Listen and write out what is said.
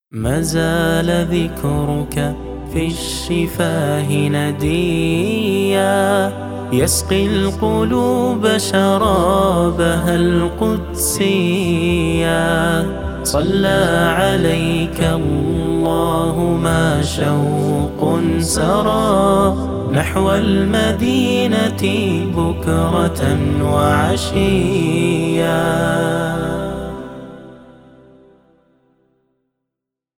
ما زال ذكرك في الشفاه نديا، يسقي القلوب شرابها القدسيا. صلى عليك الله ما شوق سرى نحو المدينة بكرة وعشيا.